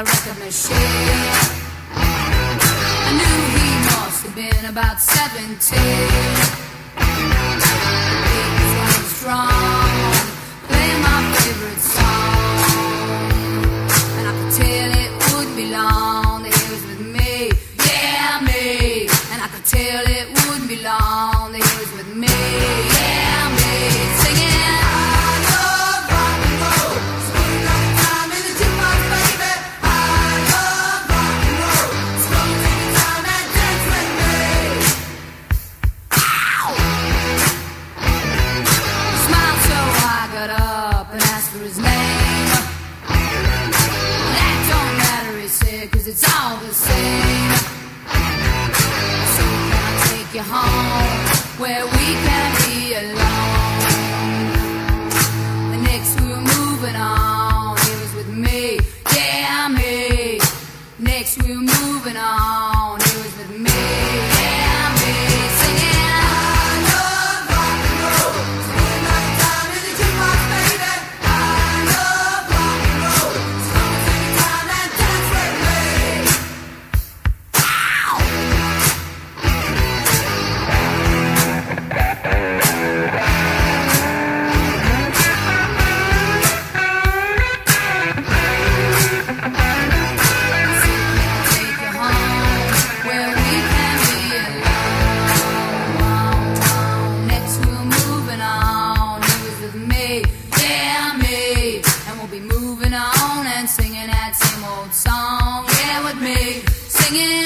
a record machine. I knew he must have been about 17. He was going strong, playing my favorite song, and I could tell it wouldn't be long that he was with me, yeah me. And I could tell it wouldn't be long that he was with me, yeah me. Singing. It's all the same. So can I take you home where we can be alone? The next we were moving on, he was with me, yeah me. Next we were moving on, he was with me, yeah me. Singing, I love rock and roll. Spending my time in the jukebox, baby. I love rock and roll. So take your time and dance with me. Singing that same old song, yeah, with me, singing.